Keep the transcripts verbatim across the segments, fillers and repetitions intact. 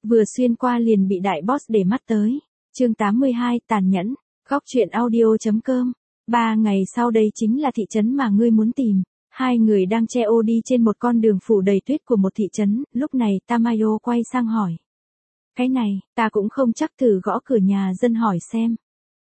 vừa xuyên qua liền bị đại boss để mắt tới. Chương tám mươi hai, tàn nhẫn. Góc truyện audio chấm com. Ba ngày sau đây chính là thị trấn mà ngươi muốn tìm. Hai người đang che ô đi trên một con đường phủ đầy tuyết của một thị trấn, lúc này Tamayo quay sang hỏi. Cái này, ta cũng không chắc, thử gõ cửa nhà dân hỏi xem.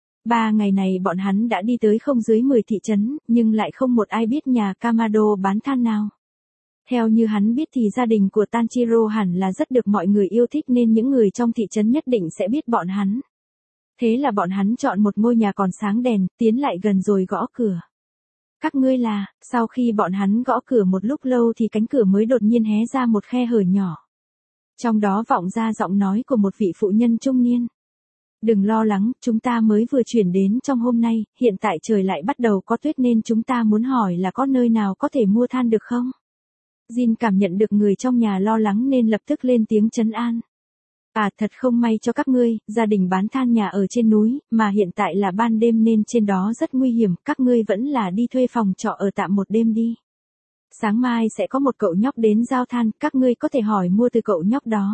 Ba ngày này bọn hắn đã đi tới không dưới mười thị trấn, nhưng lại không một ai biết nhà Kamado bán than nào. Theo như hắn biết thì gia đình của Tanjiro hẳn là rất được mọi người yêu thích nên những người trong thị trấn nhất định sẽ biết bọn hắn. Thế là bọn hắn chọn một ngôi nhà còn sáng đèn, tiến lại gần rồi gõ cửa. Các ngươi là, sau khi bọn hắn gõ cửa một lúc lâu thì cánh cửa mới đột nhiên hé ra một khe hở nhỏ. Trong đó vọng ra giọng nói của một vị phụ nhân trung niên. Đừng lo lắng, chúng ta mới vừa chuyển đến trong hôm nay, hiện tại trời lại bắt đầu có tuyết nên chúng ta muốn hỏi là có nơi nào có thể mua than được không? Jin cảm nhận được người trong nhà lo lắng nên lập tức lên tiếng trấn an. À, thật không may cho các ngươi, gia đình bán than nhà ở trên núi, mà hiện tại là ban đêm nên trên đó rất nguy hiểm, các ngươi vẫn là đi thuê phòng trọ ở tạm một đêm đi. Sáng mai sẽ có một cậu nhóc đến giao than, các ngươi có thể hỏi mua từ cậu nhóc đó.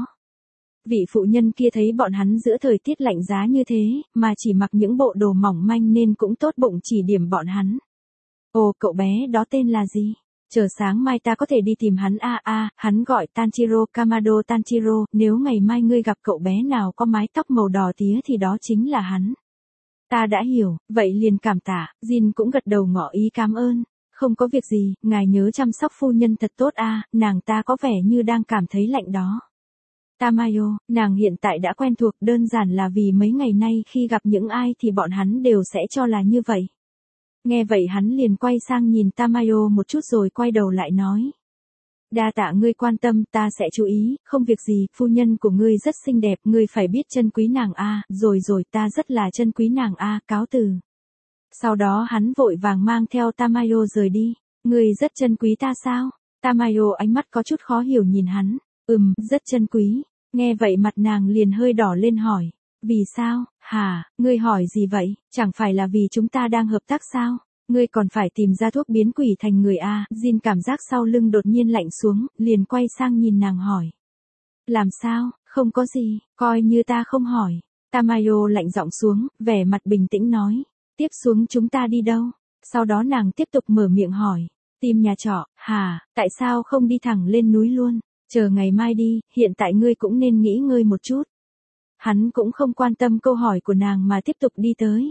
Vị phụ nhân kia thấy bọn hắn giữa thời tiết lạnh giá như thế, mà chỉ mặc những bộ đồ mỏng manh nên cũng tốt bụng chỉ điểm bọn hắn. Ồ, cậu bé đó tên là gì? Chờ sáng mai ta có thể đi tìm hắn. A a, à, hắn gọi Tanjiro, Kamado Tanjiro, nếu ngày mai ngươi gặp cậu bé nào có mái tóc màu đỏ tía thì đó chính là hắn. Ta đã hiểu, vậy liền cảm tạ. Jin cũng gật đầu ngỏ ý cảm ơn. Không có việc gì, ngài nhớ chăm sóc phu nhân thật tốt a, à, nàng ta có vẻ như đang cảm thấy lạnh đó. Tamayo, nàng hiện tại đã quen thuộc, đơn giản là vì mấy ngày nay khi gặp những ai thì bọn hắn đều sẽ cho là như vậy. Nghe vậy hắn liền quay sang nhìn Tamayo một chút rồi quay đầu lại nói. Đa tạ ngươi quan tâm, ta sẽ chú ý, không việc gì, phu nhân của ngươi rất xinh đẹp, ngươi phải biết trân quý nàng a, à, rồi rồi ta rất là trân quý nàng a, à, cáo từ. Sau đó hắn vội vàng mang theo Tamayo rời đi. Ngươi rất trân quý ta sao? Tamayo ánh mắt có chút khó hiểu nhìn hắn. Ừm, rất trân quý. Nghe vậy mặt nàng liền hơi đỏ lên hỏi. Vì sao? Hả, ngươi hỏi gì vậy? Chẳng phải là vì chúng ta đang hợp tác sao? Ngươi còn phải tìm ra thuốc biến quỷ thành người a. Jin cảm giác sau lưng đột nhiên lạnh xuống, liền quay sang nhìn nàng hỏi. Làm sao? Không có gì, coi như ta không hỏi. Tamayo lạnh giọng xuống, vẻ mặt bình tĩnh nói. Tiếp xuống chúng ta đi đâu? Sau đó nàng tiếp tục mở miệng hỏi. Tìm nhà trọ. Hả, tại sao không đi thẳng lên núi luôn? Chờ ngày mai đi, hiện tại ngươi cũng nên nghỉ ngơi một chút. Hắn cũng không quan tâm câu hỏi của nàng mà tiếp tục đi tới.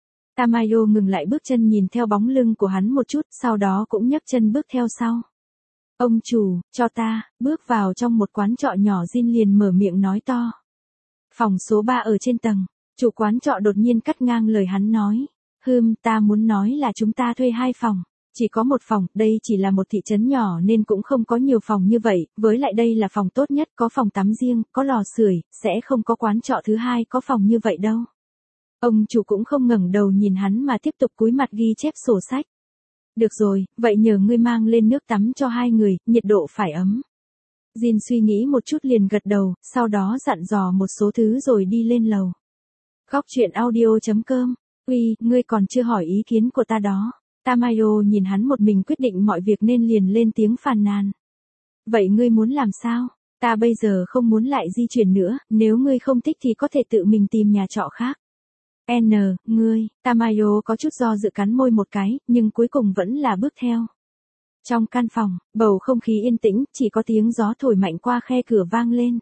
Tamayo ngừng lại bước chân nhìn theo bóng lưng của hắn một chút, sau đó cũng nhấc chân bước theo sau. Ông chủ, cho ta, bước vào trong một quán trọ nhỏ. Jin liền mở miệng nói to. Phòng số ba ở trên tầng. Chủ quán trọ đột nhiên cắt ngang lời hắn nói. Hừm, ta muốn nói là chúng ta thuê hai phòng. Chỉ có một phòng, đây chỉ là một thị trấn nhỏ nên cũng không có nhiều phòng như vậy, với lại đây là phòng tốt nhất, có phòng tắm riêng, có lò sưởi, sẽ không có quán trọ thứ hai có phòng như vậy đâu. Ông chủ cũng không ngẩng đầu nhìn hắn mà tiếp tục cúi mặt ghi chép sổ sách. Được rồi, vậy nhờ ngươi mang lên nước tắm cho hai người, nhiệt độ phải ấm. Jin suy nghĩ một chút liền gật đầu, sau đó dặn dò một số thứ rồi đi lên lầu. Góc truyện audio chấm com. Uy, ngươi còn chưa hỏi ý kiến của ta đó. Tamayo nhìn hắn một mình quyết định mọi việc nên liền lên tiếng phàn nàn. Vậy ngươi muốn làm sao? Ta bây giờ không muốn lại di chuyển nữa, nếu ngươi không thích thì có thể tự mình tìm nhà trọ khác. N, ngươi, Tamayo có chút do dự cắn môi một cái, nhưng cuối cùng vẫn là bước theo. Trong căn phòng, bầu không khí yên tĩnh, chỉ có tiếng gió thổi mạnh qua khe cửa vang lên.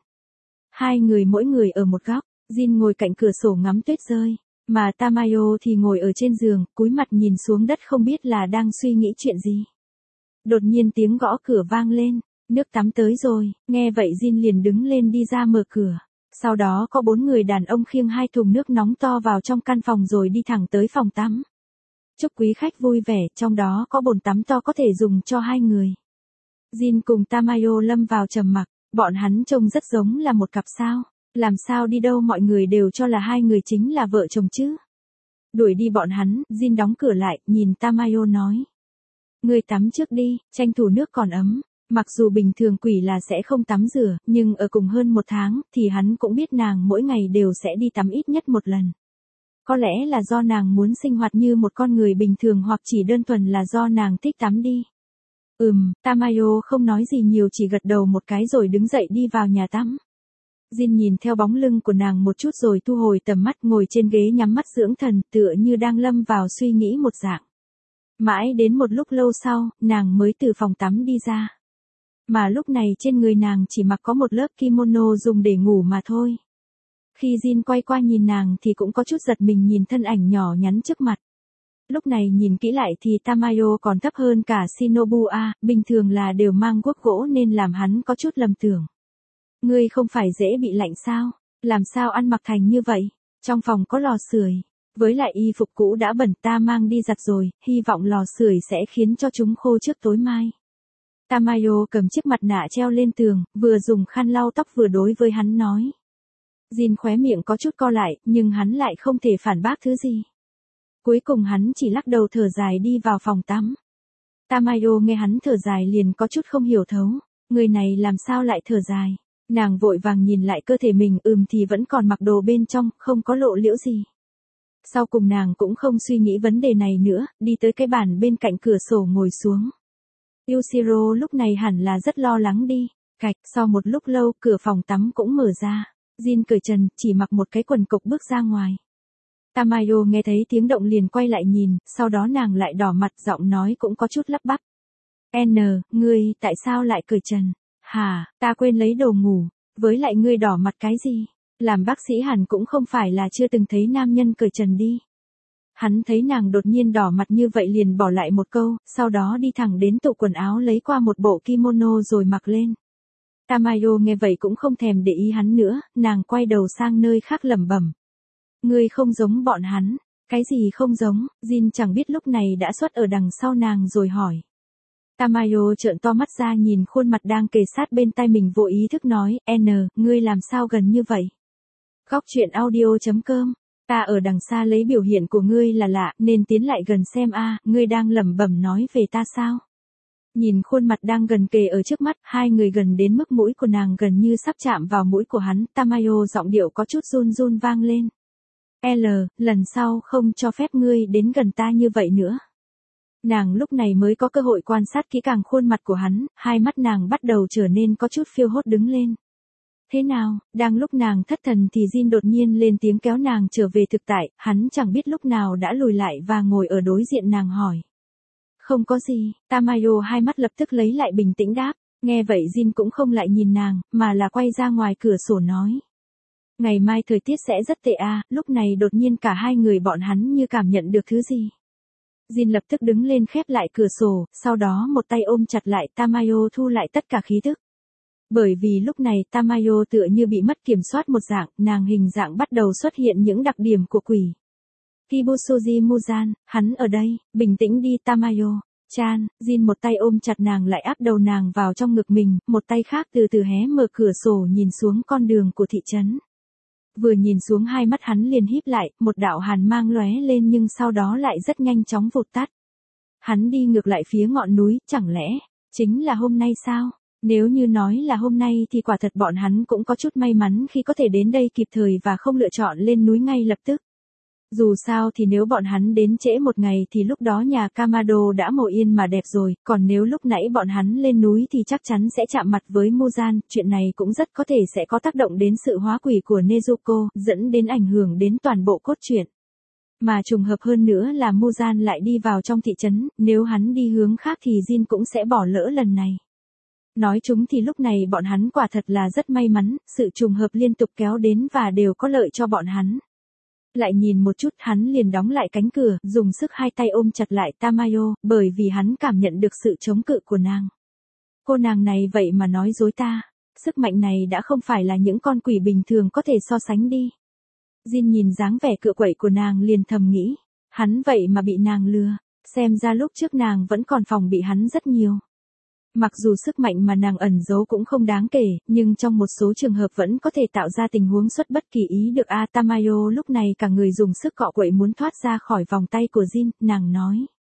Hai người mỗi người ở một góc, Jin ngồi cạnh cửa sổ ngắm tuyết rơi. Mà Tamayo thì ngồi ở trên giường, cúi mặt nhìn xuống đất không biết là đang suy nghĩ chuyện gì. Đột nhiên tiếng gõ cửa vang lên, nước tắm tới rồi, nghe vậy Jin liền đứng lên đi ra mở cửa. Sau đó có bốn người đàn ông khiêng hai thùng nước nóng to vào trong căn phòng rồi đi thẳng tới phòng tắm. Chúc quý khách vui vẻ, trong đó có bồn tắm to có thể dùng cho hai người. Jin cùng Tamayo lâm vào trầm mặc, bọn hắn trông rất giống là một cặp sao. Làm sao đi đâu mọi người đều cho là hai người chính là vợ chồng chứ. Đuổi đi bọn hắn, Jin đóng cửa lại, nhìn Tamayo nói. Ngươi tắm trước đi, tranh thủ nước còn ấm. Mặc dù bình thường quỷ là sẽ không tắm rửa, nhưng ở cùng hơn một tháng, thì hắn cũng biết nàng mỗi ngày đều sẽ đi tắm ít nhất một lần. Có lẽ là do nàng muốn sinh hoạt như một con người bình thường hoặc chỉ đơn thuần là do nàng thích tắm đi. Ừm, Tamayo không nói gì nhiều chỉ gật đầu một cái rồi đứng dậy đi vào nhà tắm. Jin nhìn theo bóng lưng của nàng một chút rồi thu hồi tầm mắt, ngồi trên ghế nhắm mắt dưỡng thần, tựa như đang lâm vào suy nghĩ một dạng. Mãi đến một lúc lâu sau, nàng mới từ phòng tắm đi ra. Mà lúc này trên người nàng chỉ mặc có một lớp kimono dùng để ngủ mà thôi. Khi Jin quay qua nhìn nàng thì cũng có chút giật mình nhìn thân ảnh nhỏ nhắn trước mặt. Lúc này nhìn kỹ lại thì Tamayo còn thấp hơn cả Shinobu A, bình thường là đều mang guốc gỗ nên làm hắn có chút lầm tưởng. Ngươi không phải dễ bị lạnh sao? Làm sao ăn mặc thành như vậy? Trong phòng có lò sưởi, với lại y phục cũ đã bẩn ta mang đi giặt rồi, hy vọng lò sưởi sẽ khiến cho chúng khô trước tối mai. Tamayo cầm chiếc mặt nạ treo lên tường, vừa dùng khăn lau tóc vừa đối với hắn nói. Jin khóe miệng có chút co lại, nhưng hắn lại không thể phản bác thứ gì. Cuối cùng hắn chỉ lắc đầu thở dài đi vào phòng tắm. Tamayo nghe hắn thở dài liền có chút không hiểu thấu, người này làm sao lại thở dài. Nàng vội vàng nhìn lại cơ thể mình, ừm thì vẫn còn mặc đồ bên trong, không có lộ liễu gì. Sau cùng nàng cũng không suy nghĩ vấn đề này nữa, đi tới cái bàn bên cạnh cửa sổ ngồi xuống. Yushiro lúc này hẳn là rất lo lắng đi. Cạch, sau một lúc lâu cửa phòng tắm cũng mở ra. Jin cởi trần, chỉ mặc một cái quần cộc bước ra ngoài. Tamayo nghe thấy tiếng động liền quay lại nhìn, sau đó nàng lại đỏ mặt, giọng nói cũng có chút lắp bắp. N, ngươi, tại sao lại cởi trần? Hả, ta quên lấy đồ ngủ, với lại ngươi đỏ mặt cái gì? Làm bác sĩ hẳn cũng không phải là chưa từng thấy nam nhân cởi trần đi. Hắn thấy nàng đột nhiên đỏ mặt như vậy liền bỏ lại một câu, sau đó đi thẳng đến tủ quần áo lấy qua một bộ kimono rồi mặc lên. Tamayo nghe vậy cũng không thèm để ý hắn nữa, nàng quay đầu sang nơi khác lẩm bẩm. Ngươi không giống bọn hắn. Cái gì không giống? Jin chẳng biết lúc này đã xuất ở đằng sau nàng rồi hỏi. Tamayo trợn to mắt ra nhìn khuôn mặt đang kề sát bên tai mình, vô ý thức nói, N, ngươi làm sao gần như vậy? Góc truyện audio chấm com, ta ở đằng xa lấy biểu hiện của ngươi là lạ, nên tiến lại gần xem a, ngươi đang lẩm bẩm nói về ta sao? Nhìn khuôn mặt đang gần kề ở trước mắt, hai người gần đến mức mũi của nàng gần như sắp chạm vào mũi của hắn, Tamayo giọng điệu có chút run run vang lên. L, lần sau không cho phép ngươi đến gần ta như vậy nữa. Nàng lúc này mới có cơ hội quan sát kỹ càng khuôn mặt của hắn, hai mắt nàng bắt đầu trở nên có chút phiêu hốt đứng lên. Thế nào, đang lúc nàng thất thần thì Jin đột nhiên lên tiếng kéo nàng trở về thực tại, hắn chẳng biết lúc nào đã lùi lại và ngồi ở đối diện nàng hỏi. Không có gì, Tamayo hai mắt lập tức lấy lại bình tĩnh đáp, nghe vậy Jin cũng không lại nhìn nàng, mà là quay ra ngoài cửa sổ nói. Ngày mai thời tiết sẽ rất tệ à, lúc này đột nhiên cả hai người bọn hắn như cảm nhận được thứ gì. Jin lập tức đứng lên khép lại cửa sổ, sau đó một tay ôm chặt lại Tamayo thu lại tất cả khí thức. Bởi vì lúc này Tamayo tựa như bị mất kiểm soát một dạng, nàng hình dạng bắt đầu xuất hiện những đặc điểm của quỷ. Kibusuji Muzan, hắn ở đây, bình tĩnh đi Tamayo. Chan, Jin một tay ôm chặt nàng lại áp đầu nàng vào trong ngực mình, một tay khác từ từ hé mở cửa sổ nhìn xuống con đường của thị trấn. Vừa nhìn xuống hai mắt hắn liền híp lại, một đạo hàn mang lóe lên nhưng sau đó lại rất nhanh chóng vụt tắt. Hắn đi ngược lại phía ngọn núi, chẳng lẽ, chính là hôm nay sao? Nếu như nói là hôm nay thì quả thật bọn hắn cũng có chút may mắn khi có thể đến đây kịp thời và không lựa chọn lên núi ngay lập tức. Dù sao thì nếu bọn hắn đến trễ một ngày thì lúc đó nhà Kamado đã mồ yên mà đẹp rồi, còn nếu lúc nãy bọn hắn lên núi thì chắc chắn sẽ chạm mặt với Muzan, chuyện này cũng rất có thể sẽ có tác động đến sự hóa quỷ của Nezuko, dẫn đến ảnh hưởng đến toàn bộ cốt truyện. Mà trùng hợp hơn nữa là Muzan lại đi vào trong thị trấn, nếu hắn đi hướng khác thì Jin cũng sẽ bỏ lỡ lần này. Nói chúng thì lúc này bọn hắn quả thật là rất may mắn, sự trùng hợp liên tục kéo đến và đều có lợi cho bọn hắn. Lại nhìn một chút hắn liền đóng lại cánh cửa, dùng sức hai tay ôm chặt lại Tamayo, bởi vì hắn cảm nhận được sự chống cự của nàng. Cô nàng này vậy mà nói dối ta, sức mạnh này đã không phải là những con quỷ bình thường có thể so sánh đi. Jin nhìn dáng vẻ cựa quậy của nàng liền thầm nghĩ, hắn vậy mà bị nàng lừa, xem ra lúc trước nàng vẫn còn phòng bị hắn rất nhiều. Mặc dù sức mạnh mà nàng ẩn giấu cũng không đáng kể, nhưng trong một số trường hợp vẫn có thể tạo ra tình huống xuất bất kỳ ý được. A Tamayo lúc này cả người dùng sức cọ quậy muốn thoát ra khỏi vòng tay của Jin, nàng nói.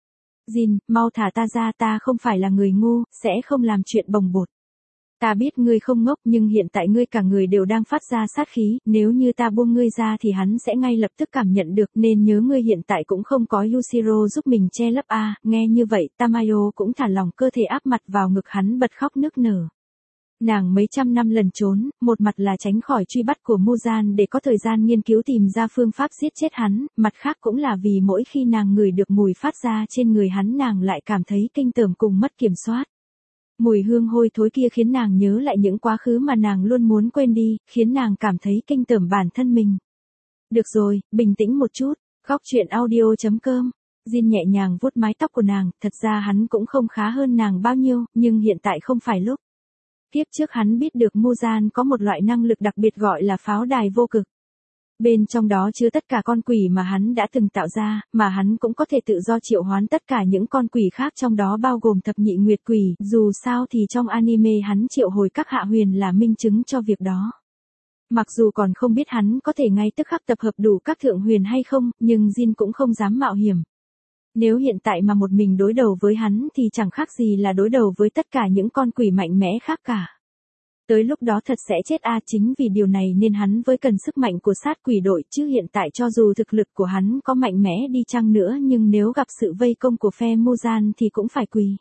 Jin, mau thả ta ra, ta không phải là người ngu, sẽ không làm chuyện bồng bột. Ta biết ngươi không ngốc nhưng hiện tại ngươi cả người đều đang phát ra sát khí, nếu như ta buông ngươi ra thì hắn sẽ ngay lập tức cảm nhận được, nên nhớ ngươi hiện tại cũng không có Yushiro giúp mình che lấp a. Nghe như vậy Tamayo cũng thả lòng cơ thể áp mặt vào ngực hắn bật khóc nức nở. Nàng mấy trăm năm lần trốn, một mặt là tránh khỏi truy bắt của Muzan để có thời gian nghiên cứu tìm ra phương pháp giết chết hắn, mặt khác cũng là vì mỗi khi nàng ngửi được mùi phát ra trên người hắn nàng lại cảm thấy kinh tởm cùng mất kiểm soát. Mùi hương hôi thối kia khiến nàng nhớ lại những quá khứ mà nàng luôn muốn quên đi, khiến nàng cảm thấy kinh tởm bản thân mình. Được rồi, bình tĩnh một chút, góc chuyện audio chấm com. Jin nhẹ nhàng vuốt mái tóc của nàng, thật ra hắn cũng không khá hơn nàng bao nhiêu, nhưng hiện tại không phải lúc. Kiếp trước hắn biết được Muzan có một loại năng lực đặc biệt gọi là pháo đài vô cực. Bên trong đó chứa tất cả con quỷ mà hắn đã từng tạo ra, mà hắn cũng có thể tự do triệu hoán tất cả những con quỷ khác trong đó bao gồm thập nhị nguyệt quỷ, dù sao thì trong anime hắn triệu hồi các hạ huyền là minh chứng cho việc đó. Mặc dù còn không biết hắn có thể ngay tức khắc tập hợp đủ các thượng huyền hay không, nhưng Jin cũng không dám mạo hiểm. Nếu hiện tại mà một mình đối đầu với hắn thì chẳng khác gì là đối đầu với tất cả những con quỷ mạnh mẽ khác cả. Tới lúc đó thật sẽ chết a, chính vì điều này nên hắn với cần sức mạnh của sát quỷ đội, chứ hiện tại cho dù thực lực của hắn có mạnh mẽ đi chăng nữa nhưng nếu gặp sự vây công của phe Muzan thì cũng phải quỳ.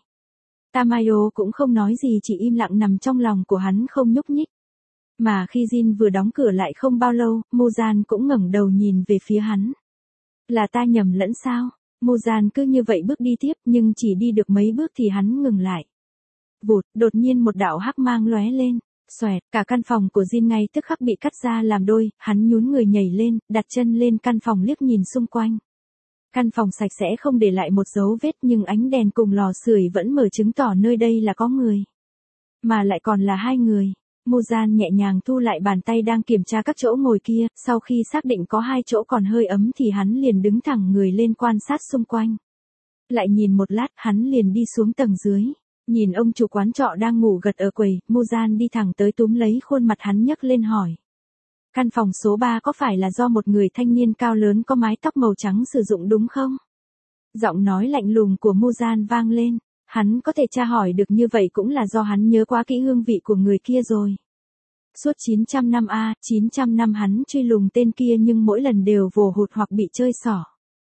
Tamayo cũng không nói gì, chỉ im lặng nằm trong lòng của hắn không nhúc nhích. Mà khi Jin vừa đóng cửa lại không bao lâu, Muzan cũng ngẩng đầu nhìn về phía hắn. Là ta nhầm lẫn sao? Muzan cứ như vậy bước đi tiếp nhưng chỉ đi được mấy bước thì hắn ngừng lại. Vụt, đột nhiên một đạo hắc mang lóe lên. Xoẹt, cả căn phòng của Jin ngay tức khắc bị cắt ra làm đôi, hắn nhún người nhảy lên, đặt chân lên căn phòng liếc nhìn xung quanh. Căn phòng sạch sẽ không để lại một dấu vết nhưng ánh đèn cùng lò sưởi vẫn mở chứng tỏ nơi đây là có người. Mà lại còn là hai người. Muzan nhẹ nhàng thu lại bàn tay đang kiểm tra các chỗ ngồi kia, sau khi xác định có hai chỗ còn hơi ấm thì hắn liền đứng thẳng người lên quan sát xung quanh. Lại nhìn một lát, hắn liền đi xuống tầng dưới. Nhìn ông chủ quán trọ đang ngủ gật ở quầy, Muzan đi thẳng tới túm lấy khuôn mặt hắn nhấc lên hỏi. Căn phòng số ba có phải là do một người thanh niên cao lớn có mái tóc màu trắng sử dụng đúng không? Giọng nói lạnh lùng của Muzan vang lên. Hắn có thể tra hỏi được như vậy cũng là do hắn nhớ quá kỹ hương vị của người kia rồi. Suốt chín trăm năm a, chín trăm năm hắn truy lùng tên kia nhưng mỗi lần đều vồ hụt hoặc bị chơi xỏ.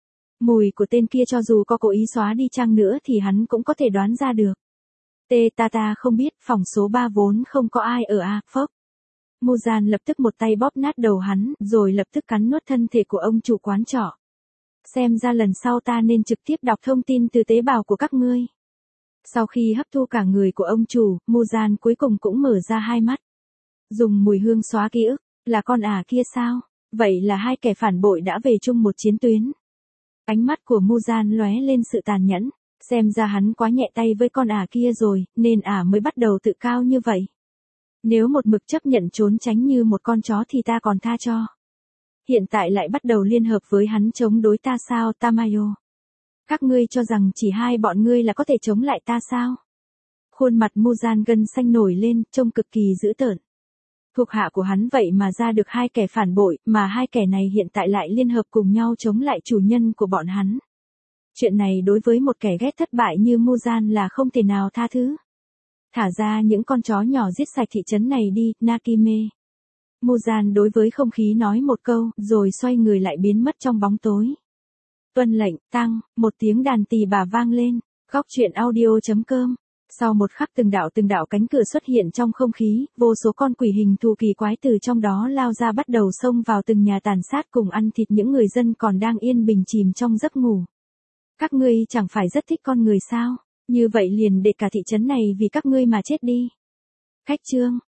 Mùi của tên kia cho dù có cố ý xóa đi chăng nữa thì hắn cũng có thể đoán ra được. Tê ta ta không biết, phòng số ba vốn không có ai ở a, phốc. Muzan lập tức một tay bóp nát đầu hắn, rồi lập tức cắn nuốt thân thể của ông chủ quán trọ. Xem ra lần sau ta nên trực tiếp đọc thông tin từ tế bào của các ngươi. Sau khi hấp thu cả người của ông chủ, Muzan cuối cùng cũng mở ra hai mắt. Dùng mùi hương xóa ký ức, là con ả kia sao? Vậy là hai kẻ phản bội đã về chung một chiến tuyến. Ánh mắt của Muzan lóe lên sự tàn nhẫn, xem ra hắn quá nhẹ tay với con ả kia rồi, nên ả mới bắt đầu tự cao như vậy. Nếu một mực chấp nhận trốn tránh như một con chó thì ta còn tha cho. Hiện tại lại bắt đầu liên hợp với hắn chống đối ta sao, Tamayo? Các ngươi cho rằng chỉ hai bọn ngươi là có thể chống lại ta sao? Khuôn mặt Muzan gân xanh nổi lên, trông cực kỳ dữ tợn. Thuộc hạ của hắn vậy mà ra được hai kẻ phản bội, mà hai kẻ này hiện tại lại liên hợp cùng nhau chống lại chủ nhân của bọn hắn. Chuyện này đối với một kẻ ghét thất bại như Muzan là không thể nào tha thứ. Thả ra những con chó nhỏ giết sạch thị trấn này đi, Nakime. Muzan đối với không khí nói một câu, rồi xoay người lại biến mất trong bóng tối. Tuân lệnh, tăng, một tiếng đàn tỳ bà vang lên, góc chuyện audio chấm com. Sau một khắc từng đạo từng đạo cánh cửa xuất hiện trong không khí, vô số con quỷ hình thù kỳ quái từ trong đó lao ra bắt đầu xông vào từng nhà tàn sát cùng ăn thịt những người dân còn đang yên bình chìm trong giấc ngủ. Các ngươi chẳng phải rất thích con người sao? Như vậy liền để cả thị trấn này vì các ngươi mà chết đi. Khách chương.